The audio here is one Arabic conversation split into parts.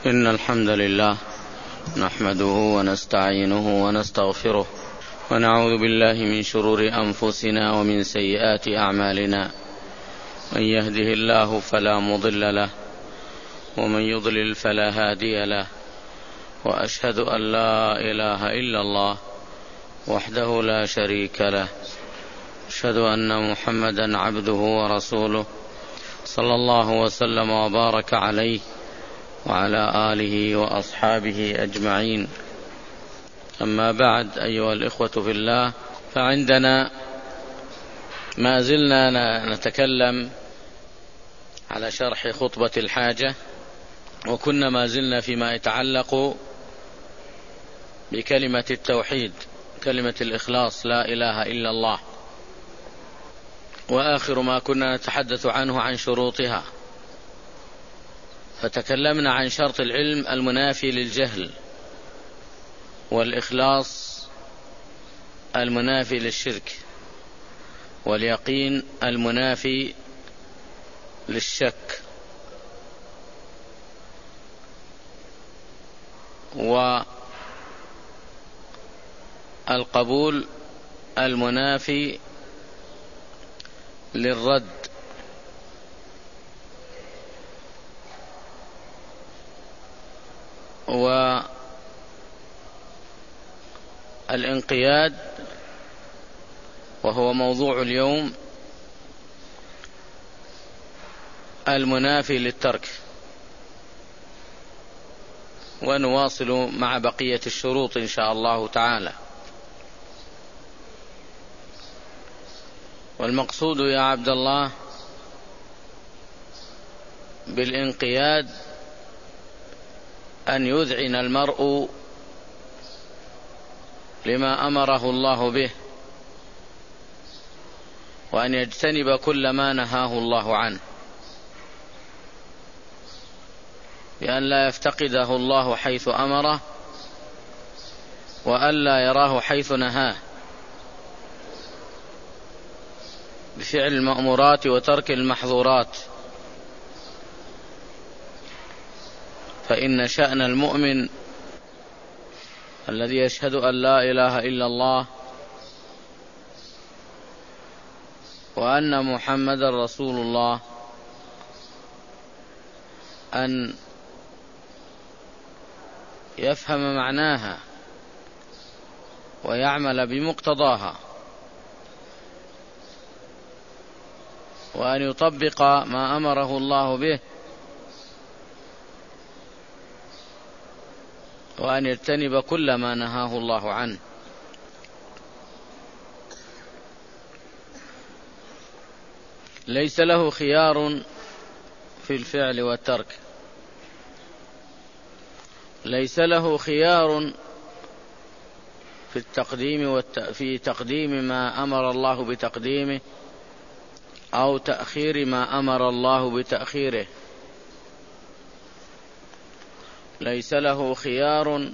إن الحمد لله نحمده ونستعينه ونستغفره ونعوذ بالله من شرور أنفسنا ومن سيئات أعمالنا. من يهده الله فلا مضل له ومن يضلل فلا هادي له، وأشهد أن لا إله إلا الله وحده لا شريك له، أشهد أن محمدا عبده ورسوله صلى الله وسلم وبارك عليه وعلى آله وأصحابه أجمعين. أما بعد، أيها الإخوة في الله، فعندنا ما زلنا نتكلم على شرح خطبة الحاجة، وكنا ما زلنا فيما يتعلق بكلمة التوحيد، كلمة الإخلاص، لا إله إلا الله، وآخر ما كنا نتحدث عنه عن شروطها. فتكلمنا عن شرط العلم المنافي للجهل، والإخلاص المنافي للشرك، واليقين المنافي للشك، والقبول المنافي للرد، والانقياد وهو موضوع اليوم المنافي للترك. ونواصل مع بقية الشروط إن شاء الله تعالى. والمقصود يا عبد الله بالانقياد أن يذعن المرء لما أمره الله به، وأن يجتنب كل ما نهاه الله عنه، بأن لا يفتقده الله حيث أمره، وأن لا يراه حيث نهاه، بفعل المأمورات وترك المحظورات. فإن شأن المؤمن الذي يشهد أن لا إله إلا الله وأن محمدا رسول الله أن يفهم معناها ويعمل بمقتضاها، وأن يطبق ما أمره الله به، وأن يجتنب كل ما نهاه الله عنه. ليس له خيار في الفعل والترك، ليس له خيار في تقديم ما أمر الله بتقديمه، أو تأخير ما أمر الله بتأخيره. ليس له خيار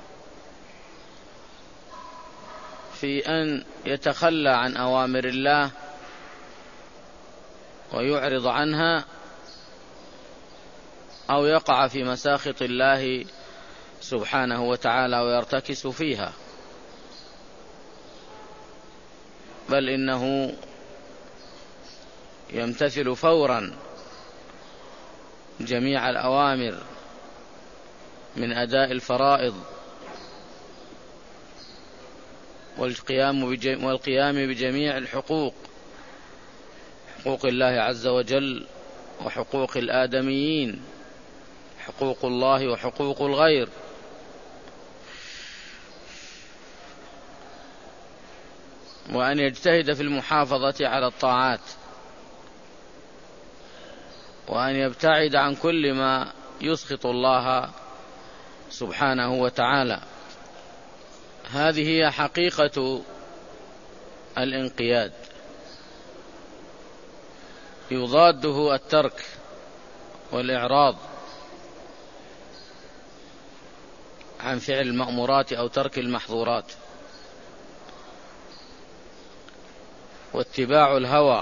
في أن يتخلى عن أوامر الله ويعرض عنها، أو يقع في مساخط الله سبحانه وتعالى ويرتكس فيها، بل إنه يمتثل فورا جميع الأوامر من أداء الفرائض والقيام بجميع الحقوق، حقوق الله عز وجل وحقوق الآدميين، حقوق الله وحقوق الغير. وأن يجتهد في المحافظة على الطاعات، وأن يبتعد عن كل ما يسخط الله سبحانه وتعالى. هذه هي حقيقة الانقياد. يضاده الترك والإعراض عن فعل المأمورات أو ترك المحظورات، واتباع الهوى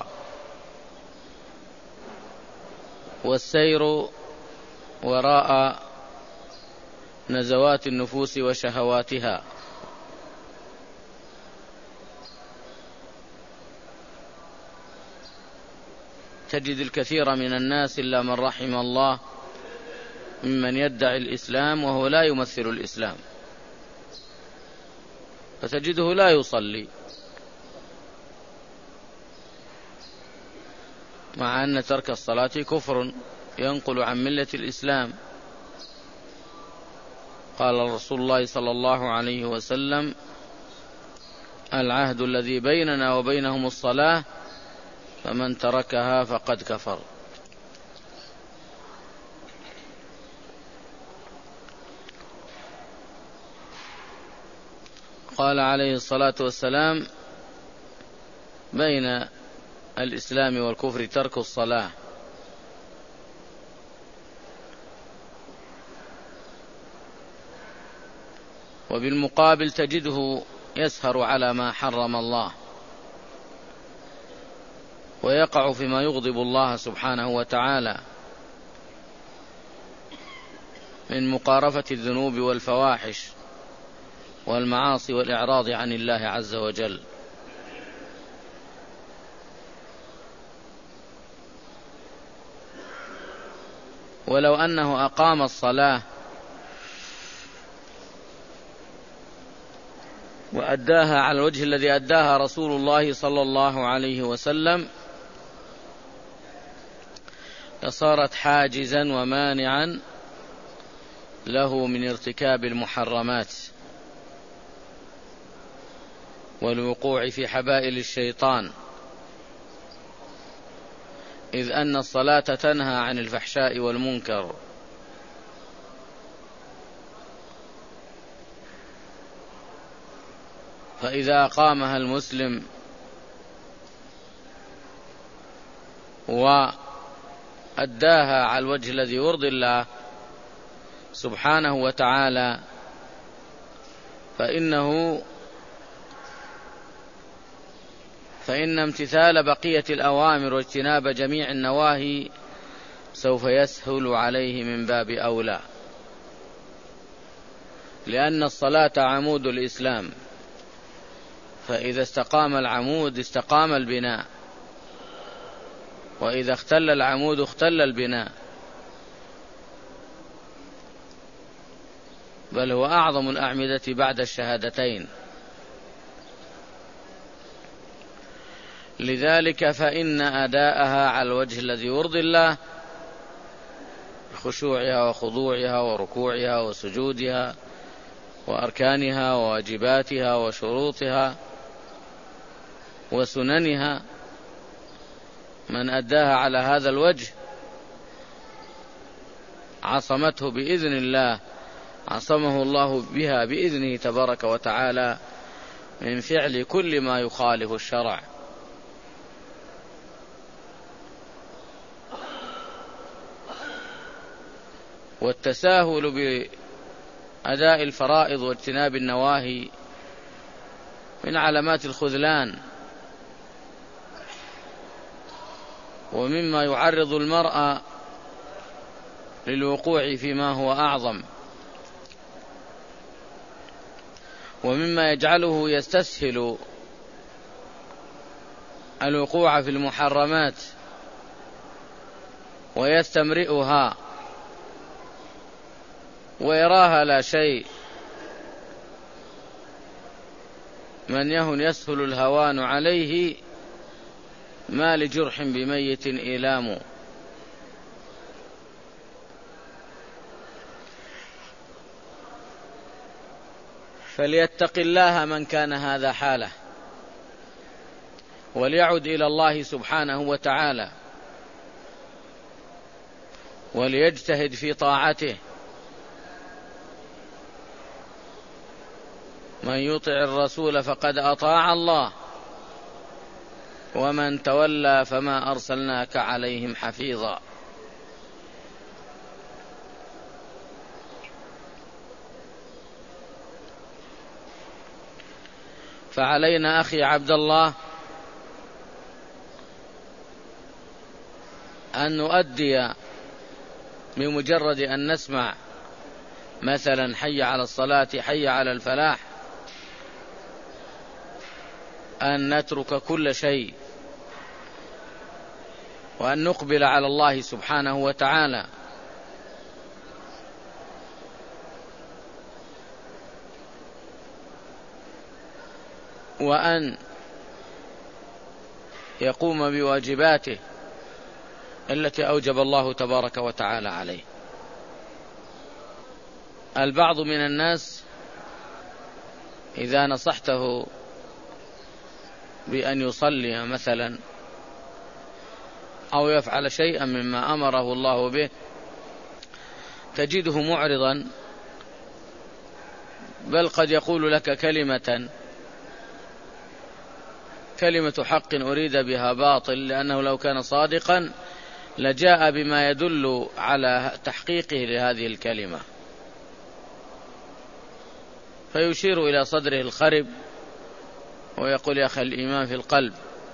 والسير وراء نزوات النفوس وشهواتها. تجد الكثير من الناس إلا من رحم الله ممن يدعي الإسلام وهو لا يمثل الإسلام، فتجده لا يصلي مع أن ترك الصلاة كفر ينقل عن ملة الإسلام. قال رسول الله صلى الله عليه وسلم: العهد الذي بيننا وبينهم الصلاة، فمن تركها فقد كفر. قال عليه الصلاة والسلام: بين الإسلام والكفر ترك الصلاة. وبالمقابل تجده يسهر على ما حرم الله ويقع فيما يغضب الله سبحانه وتعالى من مقارفة الذنوب والفواحش والمعاصي والإعراض عن الله عز وجل. ولو أنه أقام الصلاة وأداها على الوجه الذي أداها رسول الله صلى الله عليه وسلم لصارت حاجزا ومانعا له من ارتكاب المحرمات والوقوع في حبائل الشيطان، إذ أن الصلاة تنهى عن الفحشاء والمنكر. فإذا أقامها المسلم وأداها على الوجه الذي يرضي الله سبحانه وتعالى فإن امتثال بقية الأوامر واجتناب جميع النواهي سوف يسهل عليه من باب أولى، لأن الصلاة عمود الإسلام، فإذا استقام العمود استقام البناء، وإذا اختل العمود اختل البناء، بل هو أعظم الأعمدة بعد الشهادتين. لذلك فإن أداءها على الوجه الذي يرضي الله بخشوعها وخضوعها وركوعها وسجودها وأركانها وواجباتها وشروطها وسننها، من أداها على هذا الوجه عصمته بإذن الله، عصمه الله بها بإذنه تبارك وتعالى من فعل كل ما يخالف الشرع. والتساهل بأداء الفرائض واجتناب النواهي من علامات الخذلان، ومما يعرض المرء للوقوع فيما هو أعظم، ومما يجعله يستسهل الوقوع في المحرمات ويستمرئها ويراها لا شيء. من يهن يسهل الهوان عليه، ما لجرح بميت إيلام. فليتق الله من كان هذا حاله، وليعد إلى الله سبحانه وتعالى، وليجتهد في طاعته. من يطع الرسول فقد أطاع الله، ومن تولى فما أرسلناك عليهم حفيظا. فعلينا أخي عبد الله أن نؤدي بمجرد أن نسمع مثلا حي على الصلاة حي على الفلاح، أن نترك كل شيء وأن نقبل على الله سبحانه وتعالى. وأن يقوم بواجباته التي أوجب الله تبارك وتعالى عليه. البعض من الناس إذا نصحته بأن يصلي مثلا أو يفعل شيئا مما أمره الله به تجده معرضا، بل قد يقول لك كلمة حق أريد بها باطل، لأنه لو كان صادقا لجاء بما يدل على تحقيقه لهذه الكلمة، فيشير إلى صدره الخرب ويقول: يا أخي الإيمان في القلب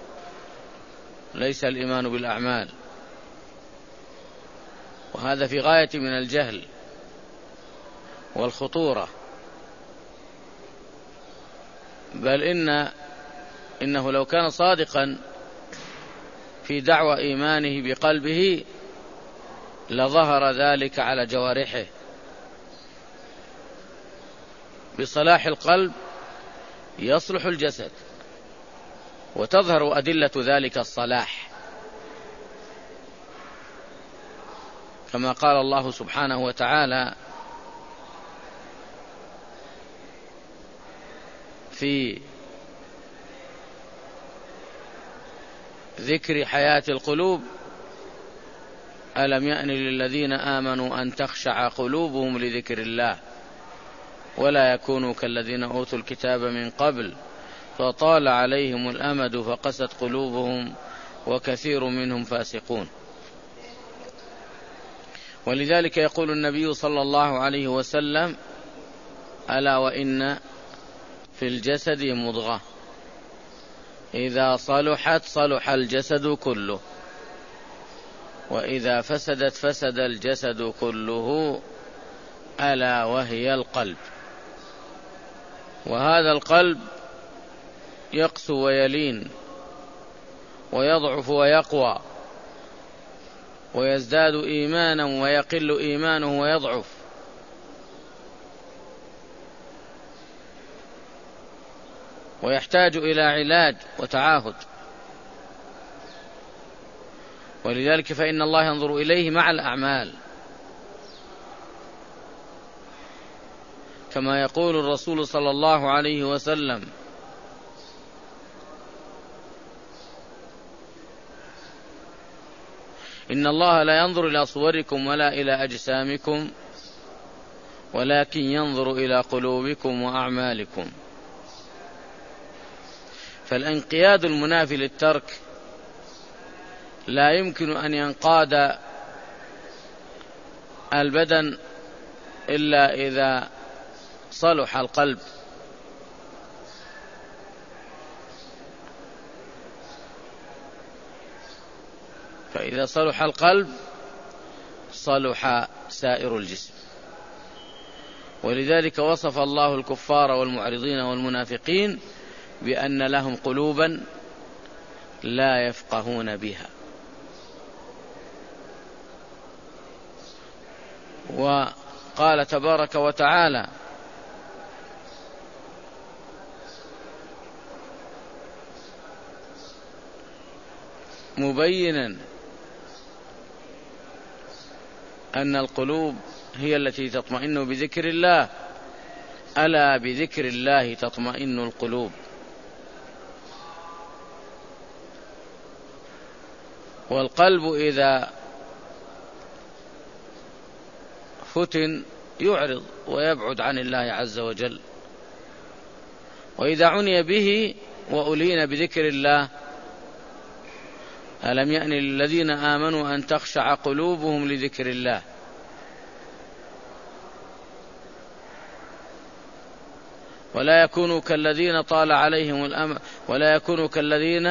ليس الإيمان بالأعمال. وهذا في غاية من الجهل والخطورة، بل إنه لو كان صادقا في دعوى إيمانه بقلبه لظهر ذلك على جوارحه. بصلاح القلب يصلح الجسد، وتظهر أدلة ذلك الصلاح، كما قال الله سبحانه وتعالى في ذكر حياة القلوب: ألم يأن للذين آمنوا أن تخشع قلوبهم لذكر الله ولا يكونوا كالذين أوتوا الكتاب من قبل فطال عليهم الأمد فقست قلوبهم وكثير منهم فاسقون. ولذلك يقول النبي صلى الله عليه وسلم: ألا وإن في الجسد مضغة إذا صلحت صلح الجسد كله وإذا فسدت فسد الجسد كله ألا وهي القلب. وهذا القلب يقسو ويلين ويضعف ويقوى ويزداد إيمانا ويقل إيمانه ويضعف، ويحتاج إلى علاج وتعاهد. ولذلك فإن الله ينظر إليه مع الأعمال، كما يقول الرسول صلى الله عليه وسلم: إن الله لا ينظر إلى صوركم ولا إلى أجسامكم ولكن ينظر إلى قلوبكم وأعمالكم. فالانقياد المنافي للترك لا يمكن أن ينقاد البدن إلا إذا صلح القلب. فإذا صلح القلب صلح سائر الجسم. ولذلك وصف الله الكفار والمعرضين والمنافقين بأن لهم قلوبا لا يفقهون بها. وقال تبارك وتعالى: مبينا أن القلوب هي التي تطمئن بذكر الله، ألا بذكر الله تطمئن القلوب. والقلب إذا فتن يعرض ويبعد عن الله عز وجل، وإذا عني به وألين بذكر الله: ألم يأن للذين آمنوا أن تخشع قلوبهم لذكر الله. ولا يكونوا كالذين طال عليهم الأمر، ولا يكونوا كالذين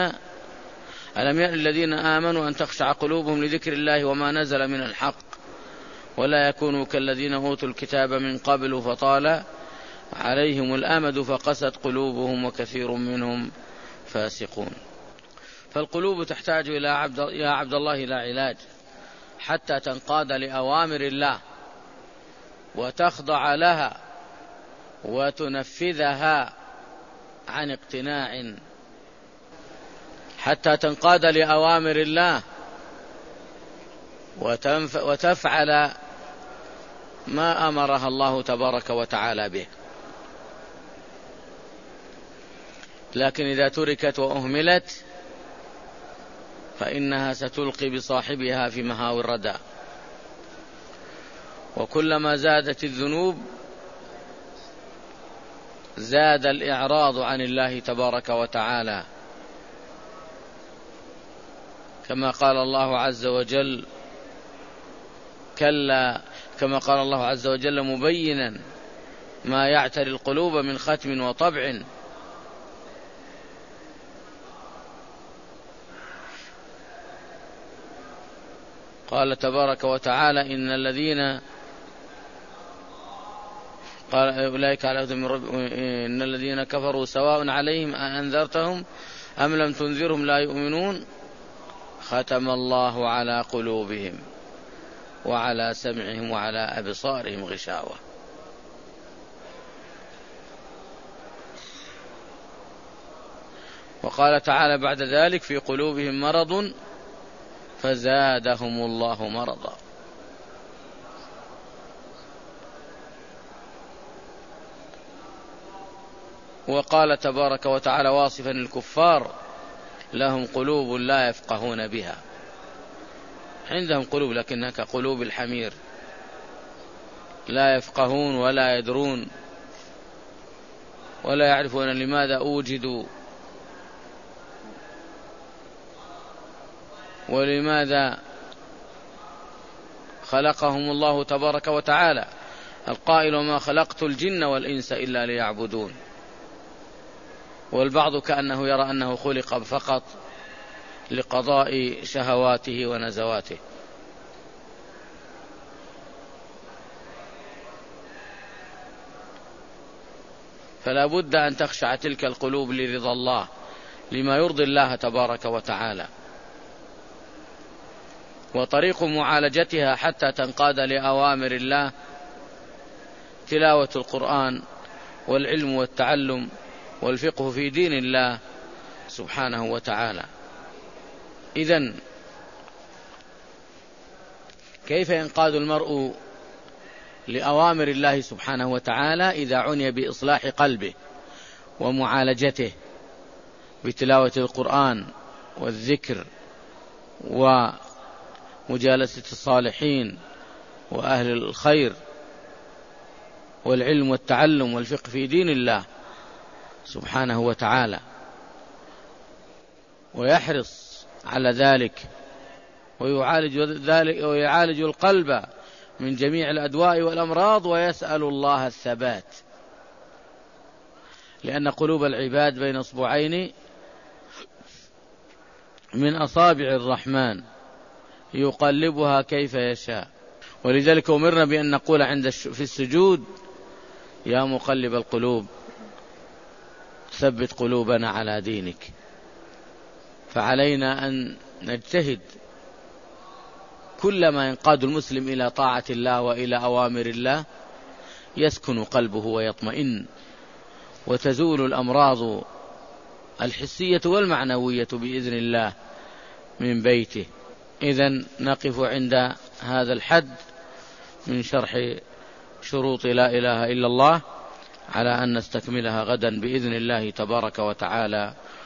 ألم يأن للذين آمنوا أن تخشع قلوبهم لذكر الله وما نزل من الحق ولا يكونوا كالذين أوتوا الكتاب من قبل فطال عليهم الأمد فقست قلوبهم وكثير منهم فاسقون. فالقلوب تحتاج يا عبد الله إلى علاج حتى تنقاد لأوامر الله وتخضع لها وتنفذها عن اقتناع، حتى تنقاد لأوامر الله وتفعل ما أمرها الله تبارك وتعالى به. لكن إذا تركت وأهملت فإنها ستلقي بصاحبها في مهاوي الردى، وكلما زادت الذنوب زاد الإعراض عن الله تبارك وتعالى، كما قال الله عز وجل كما قال الله عز وجل مبينا ما يعتري القلوب من ختم وطبع. قال تبارك وتعالى إن الذين قال أولئك على هدى من ربهم إن الذين كفروا سواء عليهم أأنذرتهم أم لم تنذرهم لا يؤمنون ختم الله على قلوبهم وعلى سمعهم وعلى أبصارهم غشاوة. وقال تعالى بعد ذلك في قلوبهم مرض فزادهم الله مرضا. وقال تبارك وتعالى واصفا الكفار لهم قلوب لا يفقهون بها، عندهم قلوب لكنها كقلوب الحمير، لا يفقهون ولا يدرون ولا يعرفون لماذا أوجدوا ولماذا خلقهم الله تبارك وتعالى، القائل وما خلقت الجن والإنس إلا ليعبدون. والبعض كأنه يرى أنه خلق فقط لقضاء شهواته ونزواته. فلا بد أن تخشع تلك القلوب لرضا الله، لما يرضي الله تبارك وتعالى. وطريق معالجتها حتى تنقاد لأوامر الله تلاوة القرآن والعلم والتعلم والفقه في دين الله سبحانه وتعالى. إذن كيف ينقاد المرء لأوامر الله سبحانه وتعالى؟ إذا عني بإصلاح قلبه ومعالجته بتلاوة القرآن والذكر ومجالسة الصالحين وأهل الخير والعلم والتعلم والفقه في دين الله سبحانه وتعالى، ويحرص على ذلك ويعالج القلب من جميع الأدواء والأمراض، ويسأل الله الثبات، لأن قلوب العباد بين أصبعين من أصابع الرحمن يقلبها كيف يشاء. ولذلك أمرنا بأن نقول في السجود يا مقلب القلوب ثبت قلوبنا على دينك. فعلينا أن نجتهد كلما ينقاد المسلم إلى طاعة الله وإلى أوامر الله يسكن قلبه ويطمئن، وتزول الأمراض الحسية والمعنوية بإذن الله من بيته. إذن نقف عند هذا الحد من شرح شروط لا إله إلا الله، على أن نستكملها غدا بإذن الله تبارك وتعالى.